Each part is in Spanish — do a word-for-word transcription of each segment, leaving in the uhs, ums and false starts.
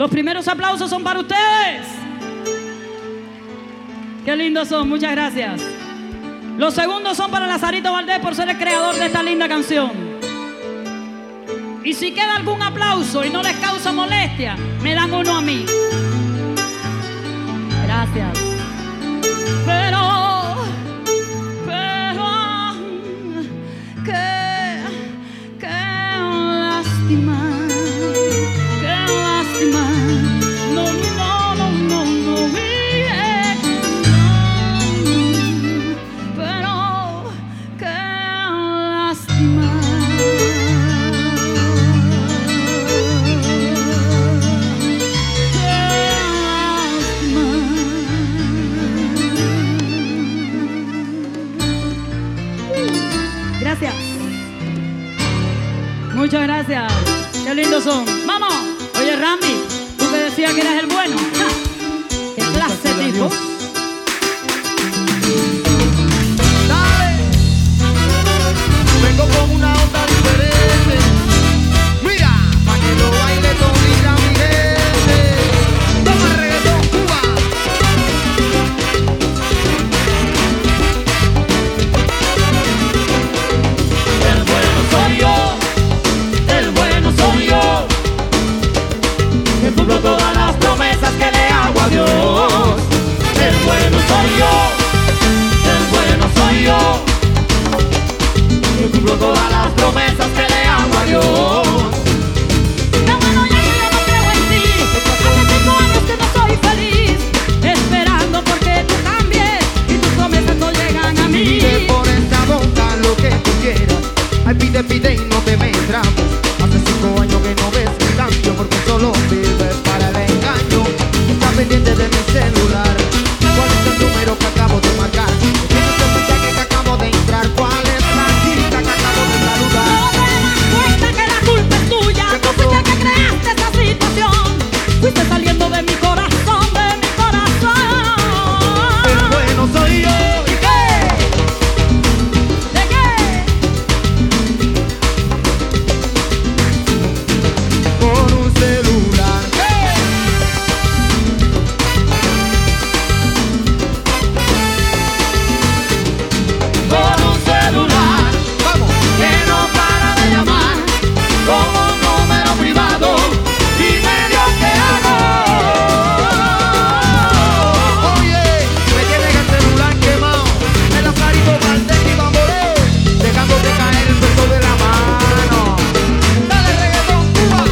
Los primeros aplausos son para ustedes. Qué lindos son, muchas gracias. Los segundos son para Lazarito Valdés por ser el creador de esta linda canción. Y si queda algún aplauso y no les causa molestia, me dan uno a mí. Gracias. Pero, pero, qué, qué lástima, qué lástima. No, no, no, no, no, yeah, no. Pero, qué lástima. Gracias. Muchas gracias. Qué lindos son. ¡Vamos! Oye, Randy, tú que decías que eras el bueno. ¡Ja! ¡Qué clase de tipo! Dale. Vengo con una onda diferente. Mira, pa' que lo baile todita mi gente. Toma reggaetón, Cuba. El bueno soy yo, el bueno soy yo, que cumplo todas las promesas que le hago a Dios. El bueno soy yo, el bueno soy yo, que cumplo todas las promesas que le hago a Dios. No, bueno, ya que yo no creo en ti. Hace cinco años que no soy feliz, esperando porque tú cambies y tus promesas no llegan a mí. Pide por esta boca lo que tú quieras. Ay, pide, pide y no te me tramos. Hace cinco años que no ves un cambio, porque solo vives para el engaño. Está pendiente de mi celular. ¿Cuál es el número que acabo de marcar? ¿Tienes el mensaje que acabo de entrar? ¿Cuál es la chica que acabo de saludar? No te das cuenta que la culpa es tuya. Tú fuiste el que creaste esta situación. Fuiste saliendo de mi corazón, de mi corazón. El bueno soy yo. ¿Y qué? ¿De qué? Con un celular. Con un celular Vamos. que no para de llamar, como un número privado, dime yo qué hago. Oye, me tiene el celular quemado. El Lazarito Valdés y Bamboleo, dejándote caer el peso de la mano. Dale reggaetón, Cuba.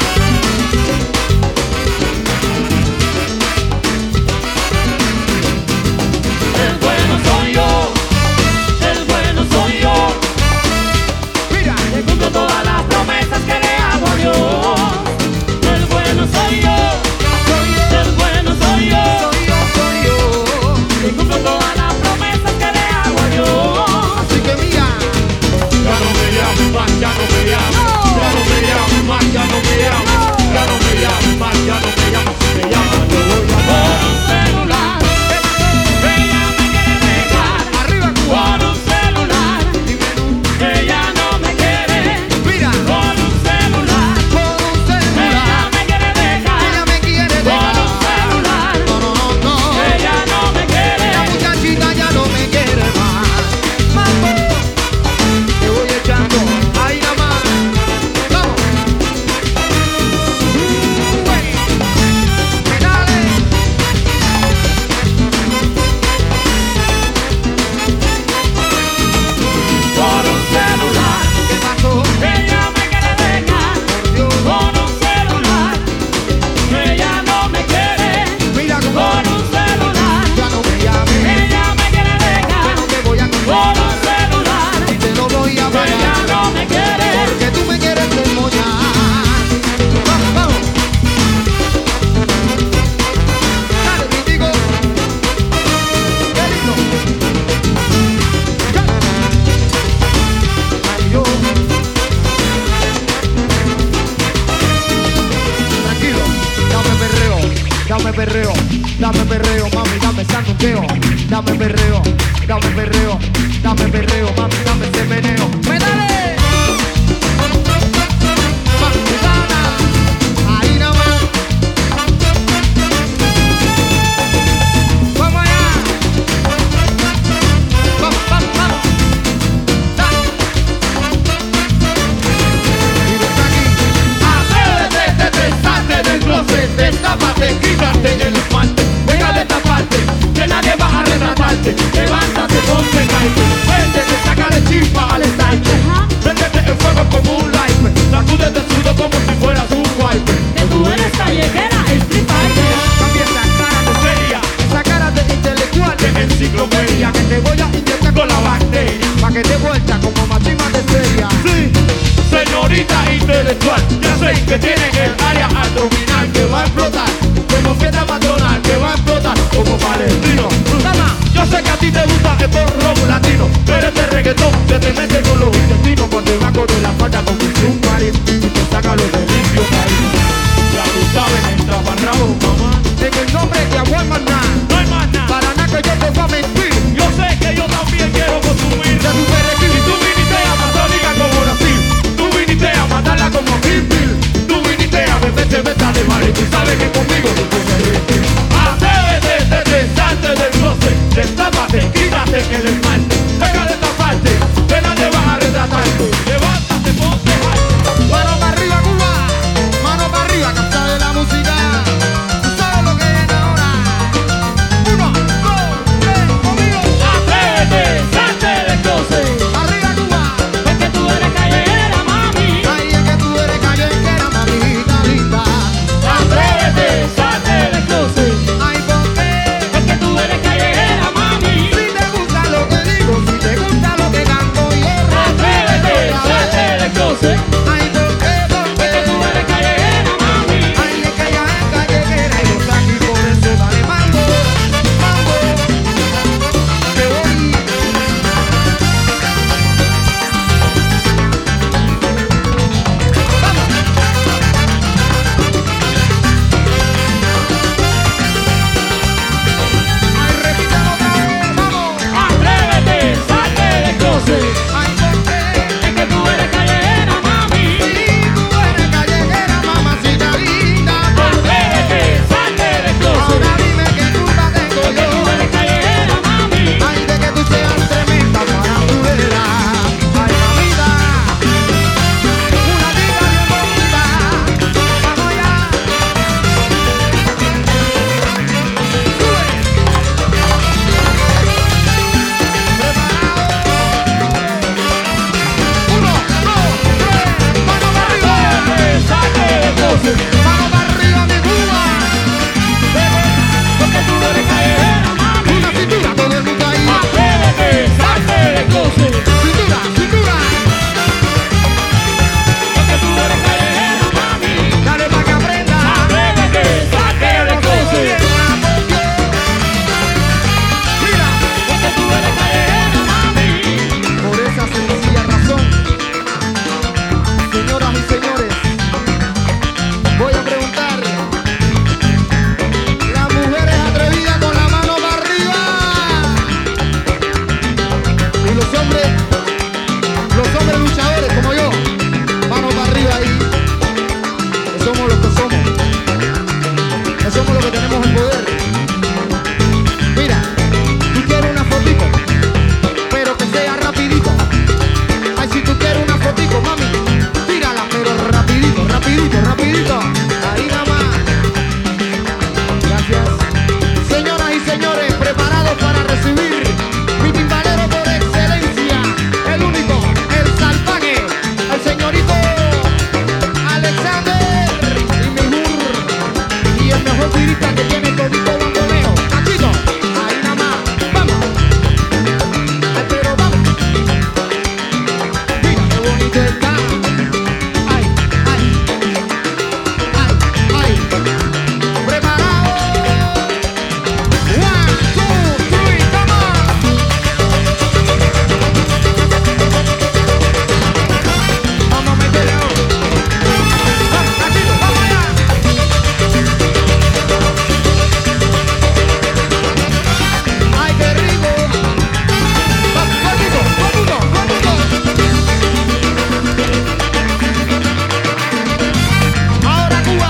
El bueno soy yo, el bueno soy yo, Mira, que cumplo todas las promesas que le hago a Dios. El bueno soy yo, el bueno soy yo, soy yo, soy yo. que cumplo todas las promesas que le hago a Dios. Así que mira, Ya no me llames más, ya no me llames, ya no me llames más, ya no me llames, ya no me llames más, ya no me llames, si me llamas yo voy a por un celular, ella me quiere dejar, arriba Cuba. por un celular, Dímelo. ella no me quiere, Mira, por un celular, con un ella celular. me quiere dejar, Ella me quiere por un dejar. celular, No, no, no, no. ella no me La quiere. muchachita ya no me quiere más. Mambo, te voy echando ahí nada más. Vamos. Uy, pedale. Por un celular, ¿Qué pasó? ella me quiere dejar. Por Dios. Por un celular, ella no me quiere. Mira cómo Por un celular, ya no me llames. ella me quiere Que no dejar. te voy a Por contar. un celular, Y te lo voy a ella pagar. no me quiere. Porque tú me quieres desmoñar. Vamos, vamos. Dale, contigo. Qué lindo. Ya. Ay, yo. Tranquilo, dame perreo, dame perreo, dame perreo, mami, dame sanduqueo, dame perreo, dame perreo, dame perreo, mami, dame ese meneo. ¡Pedale! Mami, gana, ahí nada más. intelectual. Ya sé que tienen el área abdominal que va a explotar, como fiesta patronal que va a explotar, como palestino. Dama, yo sé que a ti te gusta el pop rock latino, pero este reggaetón se te mete con los intestinos por debajo de la falda como un submarino y te saca los delirios ahí. Ya tú sabes, entra para rabo, mamá. En el nombre de Agua Maná, No hay más nada. para nada que yo te voy a mentir. Yo sé que yo también quiero consumir. De tu perejil. Y tú viniste a Amazónica como Brasil, tú viniste a matarla como Kill Bill, tú viniste a beber cerveza de mar y tú sabes que conmigo tú puedes resistir. Atrévete, te salte del closet, destápate, quítate el esmalte, deja de taparte, que nadie va a retratarte. Levántate, ponte alto. Mano para arriba, Cuba. Mano para arriba, canta de la música. Tú sabes lo que viene ahora. Uno, dos, tres, conmigo. Atrévete, salte del closet, Arriba, Cuba. Porque tú eres callejera, mami. Ay, es que tú eres callejera, mamita linda. atrévete, salte del closet, Ay, ¿por qué? Porque tú eres callejera, mami. Si te gusta lo que digo, si te gusta lo que canto yo. atrévete, salte del closet. Ay, ¿por qué? ¿Por qué? Porque tú eres callejera, mami. Ay, es que ella es callejera y los aquí por eso dale mambo, mambo. Te voy. Ay, repítalo otra vez, vamos. Atrévete, salte del closet. Ay, ¿por qué? Es que tú eres callejera, mami. Si tú eres callejera, mamacita linda, ¿por qué? Atrévete, salte del closet. Ahora dime qué culpa tengo Porque tú yo. eres callejera, mami. Ay, de que tú seas tremenda farandulera. Ay, mamita, una tita bien bonita. Vamos allá. Sube. Preparado. Uno, dos, tres. Mano para arriba. Atrévete, salte del closet. Mano para arriba, mi Cuba. Porque tú eres callejera, mami. Una cintura, todo el mundo ahí. Atrévete, salte del closet. Cintura, cintura. Porque tú eres callejera, mami. Dale pa' que aprenda. Atrévete, salte del closet. Mira, Porque tú eres callejera, mami. por esa sencilla razón, señoras y señores, voy a preguntar, las mujeres atrevidas con la mano para arriba y los hombres, los hombres luchadores como yo, mano para arriba ahí, que somos los que somos, que somos los que tenemos el poder. Mira, tú quieres una fotito, pero que sea rapidito. Ay, si tú quieres una fotito, mami, tírala, pero rapidito, rapidito, rapidito. Ahí nada más. Gracias. Señoras y señores, preparados para recibir mi timbalero por excelencia, el único, el salvaje, el señorito Alexander y mi mejor, y el mejor turista que tiene todito bamboleo. Cachito, ahí nada más. Vamos. Ay, pero vamos. Mira qué bonito está. Ay, ay, ay, ay. Preparado. One, two, three, come on. Vamos a meterle ahora. Vamos, cachito, vamos allá. Ay, qué rico. Vamos, conmigo, conmigo, conmigo. Ahora Cuba.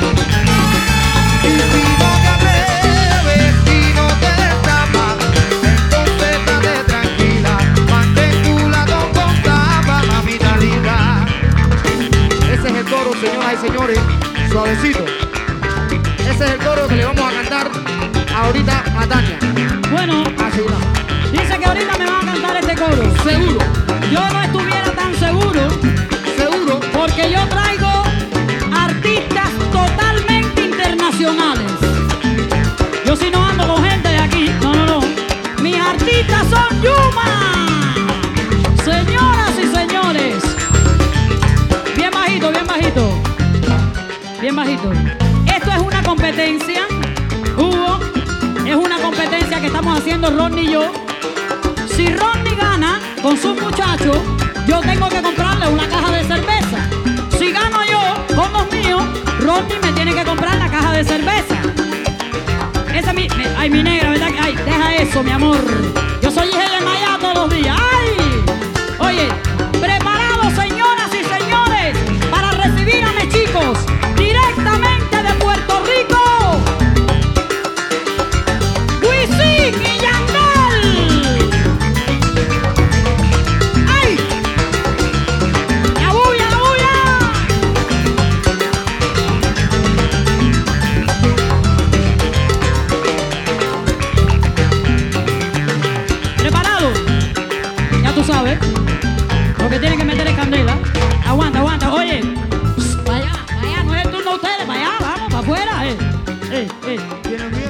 Y si no te atreves y no te destapas, entonces estate tranquila, mantén tu lado con tapa, mamita linda. Ese es el coro, señoras y señores, suavecito. Ese es el coro que le vamos a cantar ahorita a Tania. Bueno, Así va. dice que ahorita me van a cantar este coro. Seguro, Yo no estuviera tan seguro seguro. porque yo traigo artistas totalmente internacionales. Yo si no ando con gente de aquí, no, no, no. Mis artistas son Yuma. Señoras y señores, bien bajito, bien competencia, Hugo, es una competencia que estamos haciendo Rodney y yo. Si Rodney gana con sus muchachos, yo tengo que comprarle una caja de cerveza. Si gano yo con los míos, Rodney me tiene que comprar la caja de cerveza. Esa es mi... Me, ay, mi negra, ¿verdad? Ay, deja eso, mi amor. Yo soy hija de Maya todos los días. ¡Ay! Oye, preparados, señoras y señores, para recibir a mis chicos directamente de Puerto Rico. Wisin y Yandel. ¡Ay! ¡La bulla, la bulla! ¿Preparado? Ya tú sabes. Lo que tienen que meter es candela. Aguanta, aguanta. Oye, para allá, para allá. No es el turno de ustedes. Para allá, vamos, para afuera. Eh, eh, eh. ¿Tienen miedo?